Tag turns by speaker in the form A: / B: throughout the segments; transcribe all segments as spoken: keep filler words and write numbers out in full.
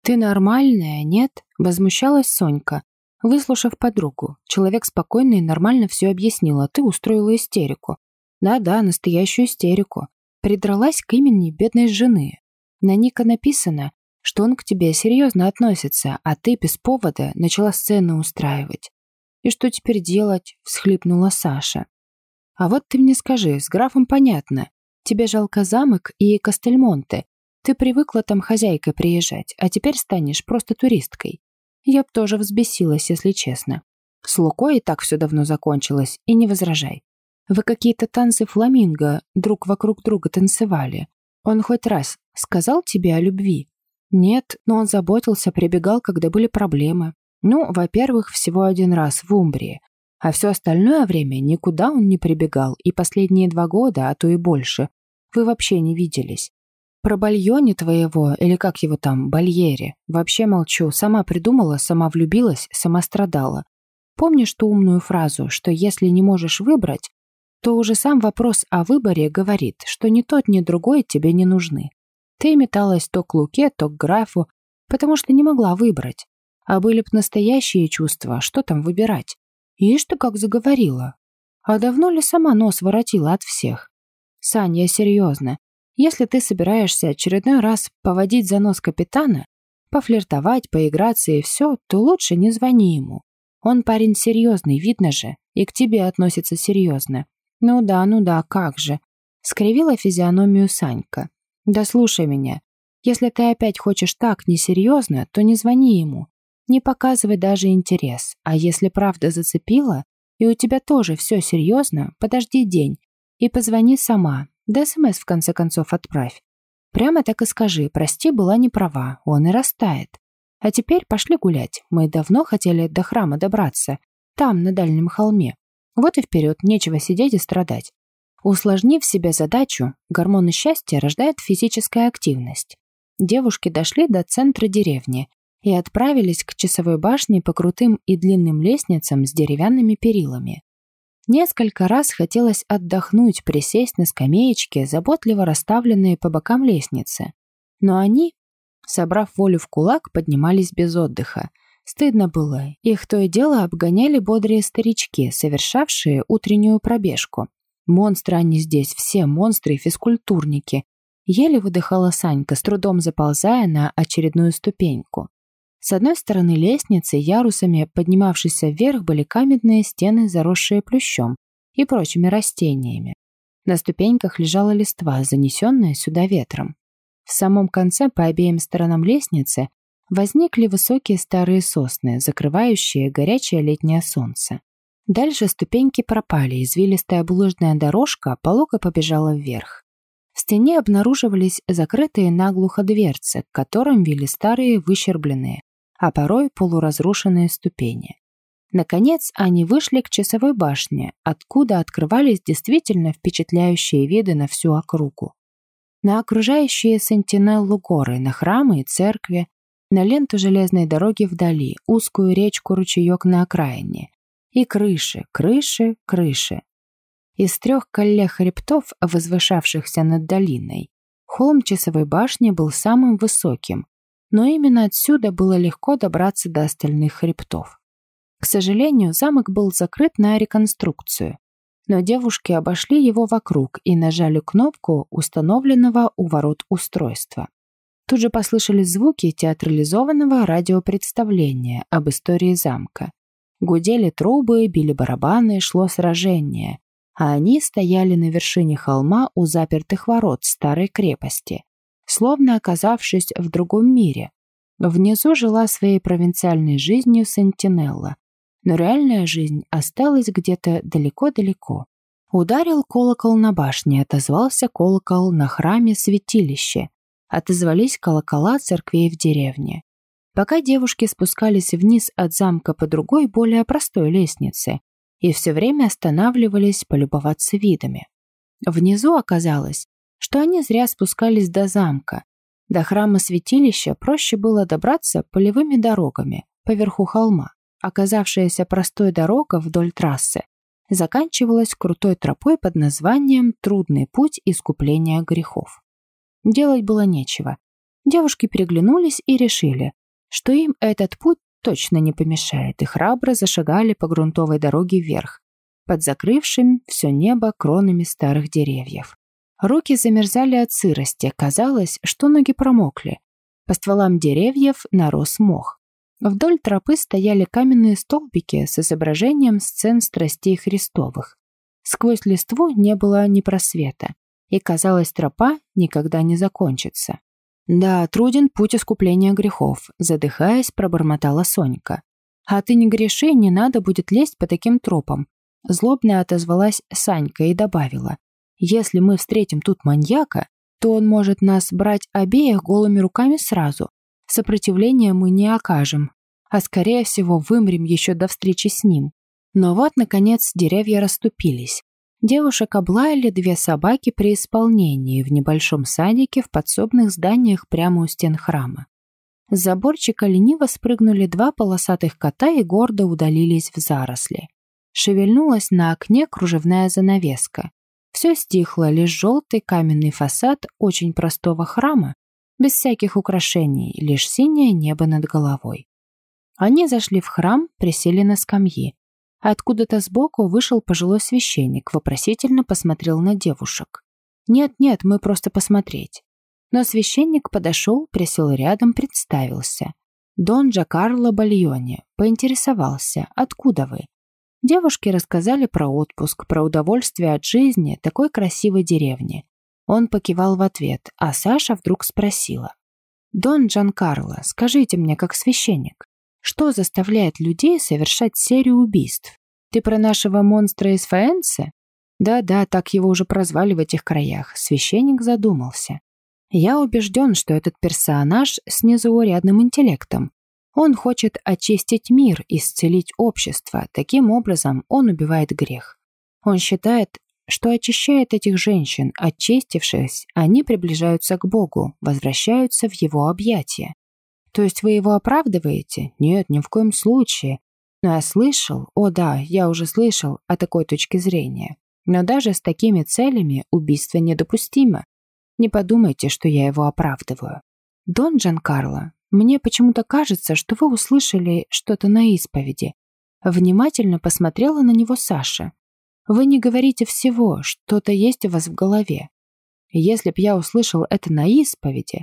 A: «Ты нормальная, нет?» — возмущалась Сонька. Выслушав подругу, человек спокойно и нормально все объяснил, а ты устроила истерику. Да-да, настоящую истерику. Придралась к имени бедной жены. На Ника написано, что он к тебе серьезно относится, а ты без повода начала сцены устраивать. «И что теперь делать?» — всхлипнула Саша. «А вот ты мне скажи, с графом понятно. Тебе жалко замок и Кастельмонте. Ты привыкла там хозяйкой приезжать, а теперь станешь просто туристкой. Я б тоже взбесилась, если честно. С Лукой и так все давно закончилось, и не возражай. Вы какие-то танцы фламинго друг вокруг друга танцевали. Он хоть раз сказал тебе о любви?» «Нет, но он заботился, прибегал, когда были проблемы. Ну, во-первых, всего один раз в Умбрии, а все остальное время никуда он не прибегал, и последние два года, а то и больше, вы вообще не виделись. Про Бальоне твоего, или как его там, Бальере, вообще молчу, сама придумала, сама влюбилась, сама страдала. Помнишь ту умную фразу, что если не можешь выбрать, то уже сам вопрос о выборе говорит, что ни тот, ни другой тебе не нужны. Ты металась то к Луке, то к графу, потому что не могла выбрать. А были б настоящие чувства, что там выбирать? Ишь ты как заговорила. А давно ли сама нос воротила от всех? Сань, я серьезно. Если ты собираешься очередной раз поводить за нос капитана, пофлиртовать, поиграться и все, то лучше не звони ему. Он парень серьезный, видно же, и к тебе относится серьезно. Ну да, ну да, как же. Скривила физиономию Санька. Да слушай меня. Если ты опять хочешь так несерьезно, то не звони ему. Не показывай даже интерес. А если правда зацепила, и у тебя тоже все серьезно, подожди день и позвони сама. Да СМС в конце концов отправь. Прямо так и скажи, прости, была не права, он и растает. А теперь пошли гулять, мы давно хотели до храма добраться, там, на дальнем холме. Вот и вперед, нечего сидеть и страдать. Усложнив себе задачу, гормоны счастья рождают физическая активность. Девушки дошли до центра деревни и отправились к часовой башне по крутым и длинным лестницам с деревянными перилами. Несколько раз хотелось отдохнуть, присесть на скамеечке, заботливо расставленные по бокам лестницы. Но они, собрав волю в кулак, поднимались без отдыха. Стыдно было, их то и дело обгоняли бодрые старички, совершавшие утреннюю пробежку. Монстры они здесь, все монстры и физкультурники. Еле выдыхала Санька, с трудом заползая на очередную ступеньку. С одной стороны лестницы, ярусами поднимавшейся вверх, были каменные стены, заросшие плющом и прочими растениями. На ступеньках лежала листва, занесенная сюда ветром. В самом конце, по обеим сторонам лестницы, возникли высокие старые сосны, закрывающие горячее летнее солнце. Дальше ступеньки пропали, извилистая булыжная дорожка полого побежала вверх. В стене обнаруживались закрытые наглухо дверцы, к которым вели старые выщербленные, а порой полуразрушенные ступени. Наконец, они вышли к часовой башне, откуда открывались действительно впечатляющие виды на всю округу. На окружающие Сентинеллу горы, на храмы и церкви, на ленту железной дороги вдали, узкую речку-ручеек на окраине. И крыши, крыши, крыши. Из трех коллег хребтов, возвышавшихся над долиной, холм часовой башни был самым высоким, но именно отсюда было легко добраться до остальных хребтов. К сожалению, замок был закрыт на реконструкцию, но девушки обошли его вокруг и нажали кнопку установленного у ворот устройства. Тут же послышались звуки театрализованного радиопредставления об истории замка. Гудели трубы, били барабаны, шло сражение, а они стояли на вершине холма у запертых ворот старой крепости, словно оказавшись в другом мире. Внизу жила своей провинциальной жизнью Сентинелла, но реальная жизнь осталась где-то далеко-далеко. Ударил колокол на башне, отозвался колокол на храме-святилище, отозвались колокола церквей в деревне. Пока девушки спускались вниз от замка по другой, более простой лестнице, и все время останавливались полюбоваться видами. Внизу оказалось, что они зря спускались до замка. До храма святилища проще было добраться полевыми дорогами поверху холма. Оказавшаяся простой дорога вдоль трассы заканчивалась крутой тропой под названием «Трудный путь искупления грехов». Делать было нечего. Девушки переглянулись и решили, что им этот путь точно не помешает, и храбро зашагали по грунтовой дороге вверх, под закрывшим все небо кронами старых деревьев. Руки замерзали от сырости, казалось, что ноги промокли. По стволам деревьев нарос мох. Вдоль тропы стояли каменные столбики с изображением сцен страстей Христовых. Сквозь листву не было ни просвета, и, казалось, тропа никогда не закончится. «Да, труден путь искупления грехов», — задыхаясь, пробормотала Сонька. «А ты не греши, не надо будет лезть по таким тропам». Злобно отозвалась Санька и добавила: «Если мы встретим тут маньяка, то он может нас брать обеих голыми руками сразу. Сопротивления мы не окажем, а скорее всего вымрем еще до встречи с ним». Но вот, наконец, деревья расступились. Девушек облаяли две собаки при исполнении в небольшом садике в подсобных зданиях прямо у стен храма. С заборчика лениво спрыгнули два полосатых кота и гордо удалились в заросли. Шевельнулась на окне кружевная занавеска. Все стихло, лишь желтый каменный фасад очень простого храма, без всяких украшений, лишь синее небо над головой. Они зашли в храм, присели на скамьи. Откуда-то сбоку вышел пожилой священник, вопросительно посмотрел на девушек. «Нет-нет, мы просто посмотреть». Но священник подошел, присел рядом, представился. «Дон Джанкарло Бальоне», поинтересовался: «Откуда вы?» Девушки рассказали про отпуск, про удовольствие от жизни такой красивой деревни. Он покивал в ответ, а Саша вдруг спросила: «Дон Джанкарло, скажите мне, как священник, что заставляет людей совершать серию убийств? Ты про нашего монстра из Фаэнсе?» «Да-да, так его уже прозвали в этих краях». Священник задумался. «Я убежден, что этот персонаж с незаурядным интеллектом. Он хочет очистить мир, исцелить общество. Таким образом, он убивает грех. Он считает, что очищает этих женщин. Очистившись, они приближаются к Богу, возвращаются в его объятия». «То есть вы его оправдываете?» «Нет, ни в коем случае. Но я слышал, о да, я уже слышал о такой точке зрения. Но даже с такими целями убийство недопустимо. Не подумайте, что я его оправдываю. Дон Джанкарло, мне почему-то кажется, что вы услышали что-то на исповеди». Внимательно посмотрела на него Саша. «Вы не говорите всего, что-то есть у вас в голове. Если б я услышал это на исповеди,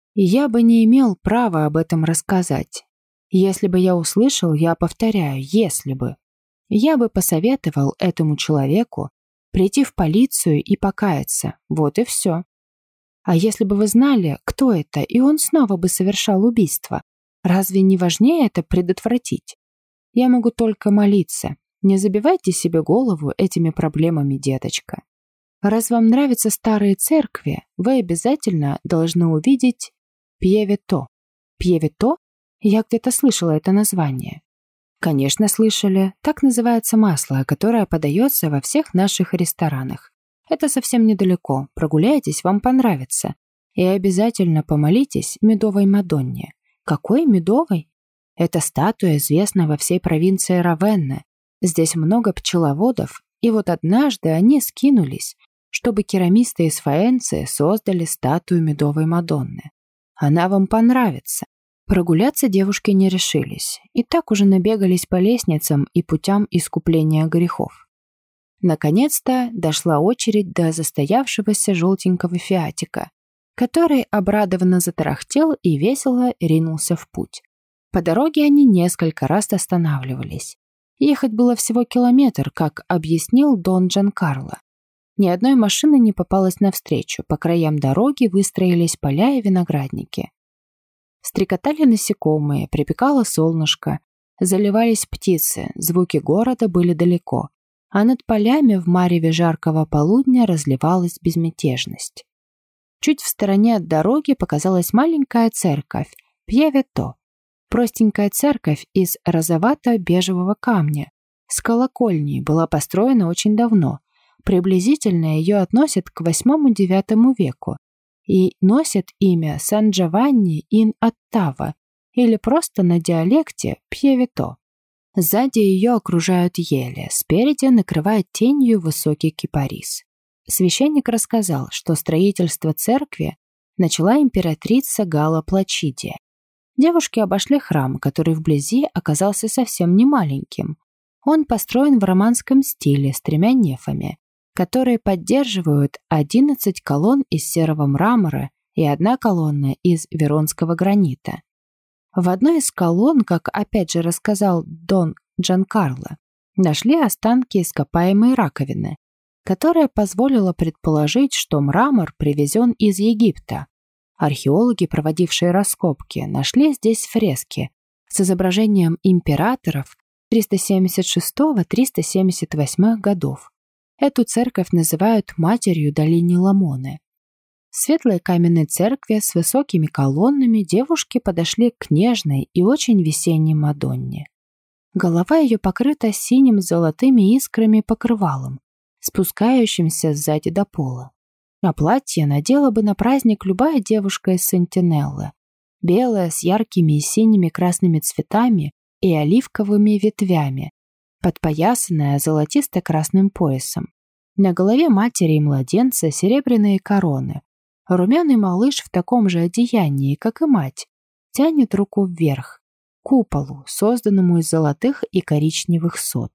A: я бы не имел права об этом рассказать. Если бы я услышал, я повторяю, если бы, я бы посоветовал этому человеку прийти в полицию и покаяться. Вот и все. А если бы вы знали, кто это, и он снова бы совершал убийство, разве не важнее это предотвратить? Я могу только молиться. Не забивайте себе голову этими проблемами, деточка. Раз вам нравятся старые церкви, вы обязательно должны увидеть Пьевето. Пьевето? Я где-то слышала это название. Конечно, слышали. Так называется масло, которое подается во всех наших ресторанах. Это совсем недалеко. Прогуляйтесь, вам понравится. И обязательно помолитесь Медовой Мадонне. Какой Медовой? Это статуя известна во всей провинции Равенна. Здесь много пчеловодов, и вот однажды они скинулись, чтобы керамисты из Фаэнцы создали статую Медовой Мадонны. Она вам понравится. Прогуляться девушки не решились, и так уже набегались по лестницам и путям искупления грехов. Наконец-то дошла очередь до застоявшегося желтенького фиатика, который обрадованно затарахтел и весело ринулся в путь. По дороге они несколько раз останавливались. Ехать было всего километр, как объяснил Дон Джанкарло. Ни одной машины не попалось навстречу, по краям дороги выстроились поля и виноградники. Стрекотали насекомые, припекало солнышко, заливались птицы, звуки города были далеко, а над полями в мареве жаркого полудня разливалась безмятежность. Чуть в стороне от дороги показалась маленькая церковь Пьевето, простенькая церковь из розовато-бежевого камня. С колокольней, была построена очень давно. Приблизительно ее относят к восьмому-девятому веку и носит имя Сан-Джованни ин Оттава или просто на диалекте Пьевето. Сзади ее окружают ели, спереди накрывает тенью высокий кипарис. Священник рассказал, что строительство церкви начала императрица Гала Плачидия. Девушки обошли храм, который вблизи оказался совсем не маленьким. Он построен в романском стиле с тремя нефами, которые поддерживают одиннадцать колонн из серого мрамора и одна колонна из веронского гранита. В одной из колонн, как опять же рассказал Дон Джанкарло, нашли останки ископаемой раковины, которая позволила предположить, что мрамор привезен из Египта. Археологи, проводившие раскопки, нашли здесь фрески с изображением императоров триста семьдесят шестого — триста семьдесят восьмого годов. Эту церковь называют матерью долины Ламоны. В светлой каменной церкви с высокими колоннами девушки подошли к нежной и очень весенней Мадонне. Голова ее покрыта синим с золотыми искрами покрывалом, спускающимся сзади до пола. А платье надела бы на праздник любая девушка из Сентинеллы. Белое с яркими и синими красными цветами и оливковыми ветвями, подпоясанное золотисто-красным поясом. На голове матери и младенца серебряные короны. Румяный малыш в таком же одеянии, как и мать, тянет руку вверх, к куполу, созданному из золотых и коричневых сот.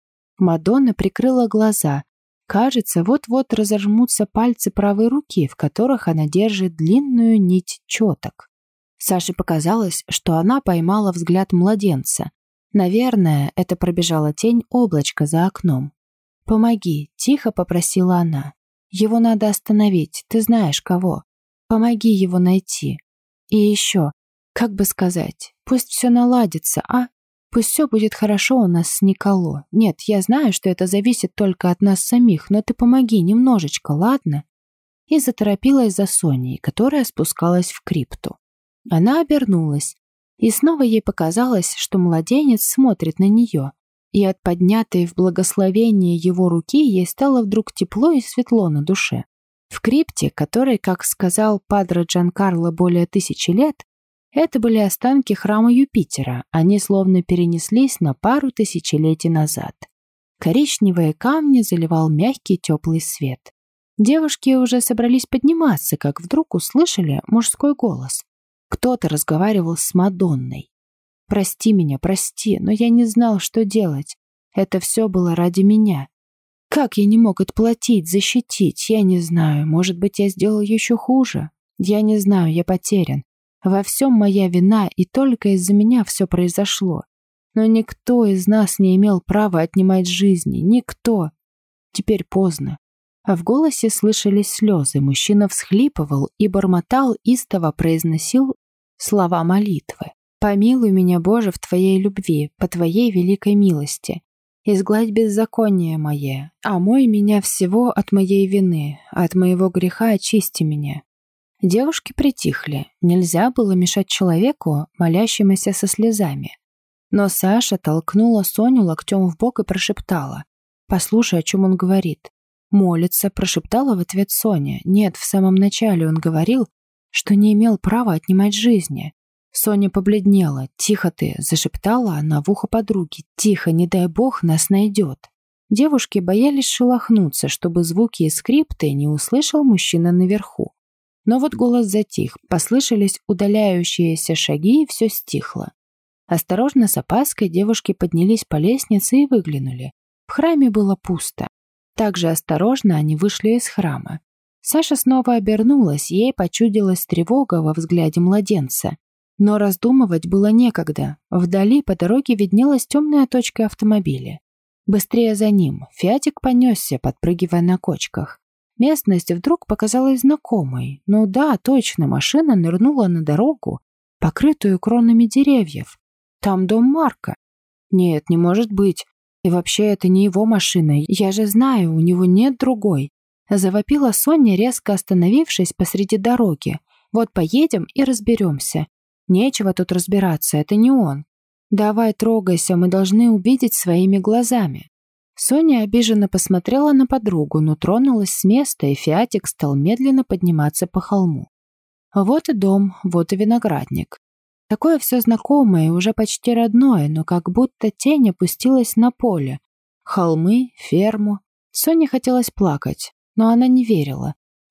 A: Мадонна прикрыла глаза. Кажется, вот-вот разожмутся пальцы правой руки, в которых она держит длинную нить четок. Саше показалось, что она поймала взгляд младенца. Наверное, это пробежала тень облачка за окном. «Помоги», — тихо попросила она. «Его надо остановить, ты знаешь кого. Помоги его найти. И еще, как бы сказать, пусть все наладится, а? Пусть все будет хорошо у нас с Николо. Нет, я знаю, что это зависит только от нас самих, но ты помоги немножечко, ладно?» И заторопилась за Соней, которая спускалась в крипту. Она обернулась, и снова ей показалось, что младенец смотрит на нее, и от поднятой в благословение его руки ей стало вдруг тепло и светло на душе. В крипте, которой, как сказал падре Джанкарло, более тысячи лет, это были останки храма Юпитера, они словно перенеслись на пару тысячелетий назад. Коричневые камни заливал мягкий теплый свет. Девушки уже собрались подниматься, как вдруг услышали мужской голос. Кто-то разговаривал с Мадонной. «Прости меня, прости, но я не знал, что делать. Это все было ради меня. Как я не мог отплатить, защитить, я не знаю. Может быть, я сделал еще хуже. Я не знаю, я потерян. Во всем моя вина, и только из-за меня все произошло. Но никто из нас не имел права отнимать жизни. Никто. Теперь поздно». А в голосе слышались слезы. Мужчина всхлипывал и бормотал, истово произносил слова молитвы. «Помилуй меня, Боже, в Твоей любви, по Твоей великой милости. Изгладь беззаконие мое, омой меня всего от моей вины, от моего греха очисти меня». Девушки притихли. Нельзя было мешать человеку, молящемуся со слезами. Но Саша толкнула Соню локтем в бок и прошептала: «Послушай, о чем он говорит». «Молится», — прошептала в ответ Соня. «Нет, в самом начале он говорил, что не имел права отнимать жизни». Соня побледнела. «Тихо ты», — зашептала она в ухо подруги. «Тихо, не дай бог, нас найдет». Девушки боялись шелохнуться, чтобы звуки из скрипты не услышал мужчина наверху. Но вот голос затих, послышались удаляющиеся шаги, и все стихло. Осторожно, с опаской, девушки поднялись по лестнице и выглянули. В храме было пусто. Также осторожно они вышли из храма. Саша снова обернулась, ей почудилась тревога во взгляде младенца. Но раздумывать было некогда. Вдали по дороге виднелась темная точка автомобиля. Быстрее за ним. Фиатик понесся, подпрыгивая на кочках. Местность вдруг показалась знакомой. Ну да, точно, машина нырнула на дорогу, покрытую кронами деревьев. Там дом Марка. Нет, не может быть. И вообще это не его машина. Я же знаю, у него нет другой. Завопила Соня, резко остановившись посреди дороги. Вот поедем и разберемся. Нечего тут разбираться, это не он. Давай трогайся, мы должны увидеть своими глазами. Соня обиженно посмотрела на подругу, но тронулась с места, и Фиатик стал медленно подниматься по холму. Вот и дом, вот и виноградник. Такое все знакомое и уже почти родное, но как будто тень опустилась на поле. Холмы, ферму. Соне хотелось плакать, но она не верила.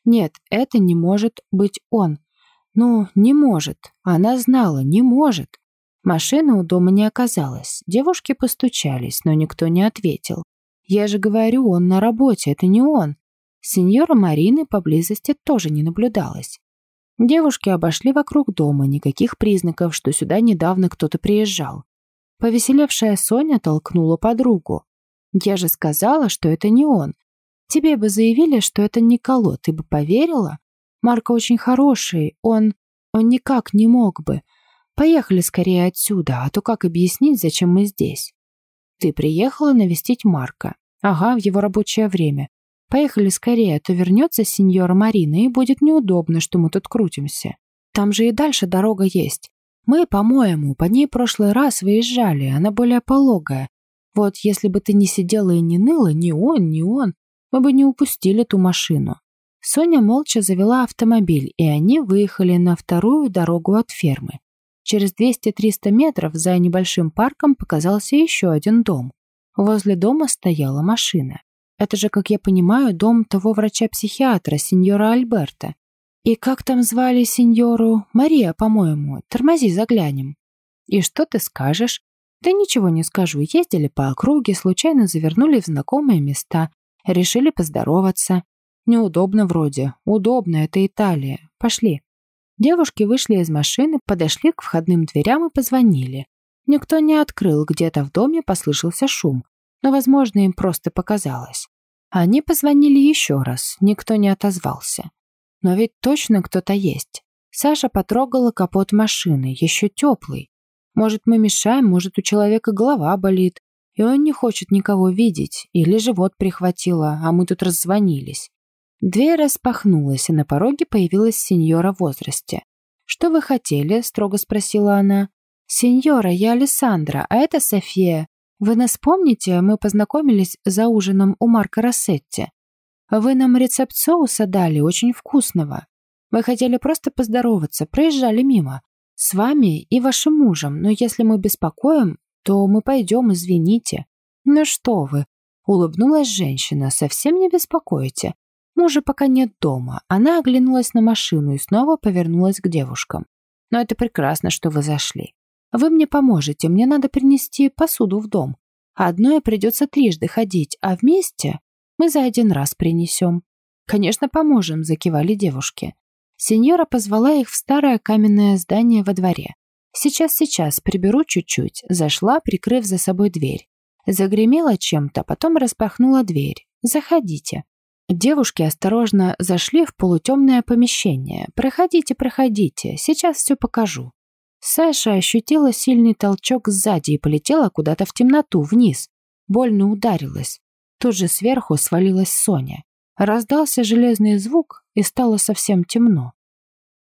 A: Нет, это не может быть он. Ну, не может. Она знала, не может. Машины у дома не оказалось. Девушки постучались, но никто не ответил. Я же говорю, он на работе, это не он. Сеньора Марины поблизости тоже не наблюдалось. Девушки обошли вокруг дома, никаких признаков, что сюда недавно кто-то приезжал. Повеселевшая Соня толкнула подругу. «Я же сказала, что это не он. Тебе бы заявили, что это Николо, ты бы поверила? Марко очень хороший, он... он никак не мог бы. Поехали скорее отсюда, а то как объяснить, зачем мы здесь?» «Ты приехала навестить Марка. Ага, в его рабочее время. Поехали скорее, а то вернется сеньора Марина, и будет неудобно, что мы тут крутимся. Там же и дальше дорога есть. Мы, по-моему, по ней прошлый раз выезжали, она более пологая. Вот если бы ты не сидела и не ныла, ни он, ни он, мы бы не упустили ту машину». Соня молча завела автомобиль, и они выехали на вторую дорогу от фермы. Через двести-триста метров за небольшим парком показался еще один дом. Возле дома стояла машина. Это же, как я понимаю, дом того врача-психиатра, сеньора Альберта. И как там звали сеньору? Мария, по-моему. Тормози, заглянем. И что ты скажешь? Да ничего не скажу. Ездили по округе, случайно завернули в знакомые места. Решили поздороваться. Неудобно вроде. Удобно, это Италия. Пошли. Девушки вышли из машины, подошли к входным дверям и позвонили. Никто не открыл, где-то в доме послышался шум. Но, возможно, им просто показалось. Они позвонили еще раз, никто не отозвался. Но ведь точно кто-то есть. Саша потрогала капот машины, еще теплый. Может, мы мешаем, может, у человека голова болит, и он не хочет никого видеть, или живот прихватило, а мы тут раззвонились. Дверь распахнулась, и на пороге появилась сеньора в возрасте. «Что вы хотели?» – строго спросила она. «Сеньора, я Алессандра, а это София. Вы нас помните? Мы познакомились за ужином у Марко Рассетти. Вы нам рецепт соуса дали, очень вкусного. Мы хотели просто поздороваться, проезжали мимо. С вами и вашим мужем, но если мы беспокоим, то мы пойдем, извините». «Ну что вы?» – улыбнулась женщина, «совсем не беспокоите. Мужа пока нет дома». Она оглянулась на машину и снова повернулась к девушкам. «Но это прекрасно, что вы зашли. Вы мне поможете, мне надо принести посуду в дом. Одной придется трижды ходить, а вместе мы за один раз принесем». «Конечно, поможем», – закивали девушки. Сеньора позвала их в старое каменное здание во дворе. «Сейчас, сейчас, приберу чуть-чуть», – зашла, прикрыв за собой дверь. Загремела чем-то, потом распахнула дверь. «Заходите». Девушки осторожно зашли в полутемное помещение. «Проходите, проходите, сейчас все покажу». Саша ощутила сильный толчок сзади и полетела куда-то в темноту, вниз. Больно ударилась. Тут же сверху свалилась Соня. Раздался железный звук, и стало совсем темно.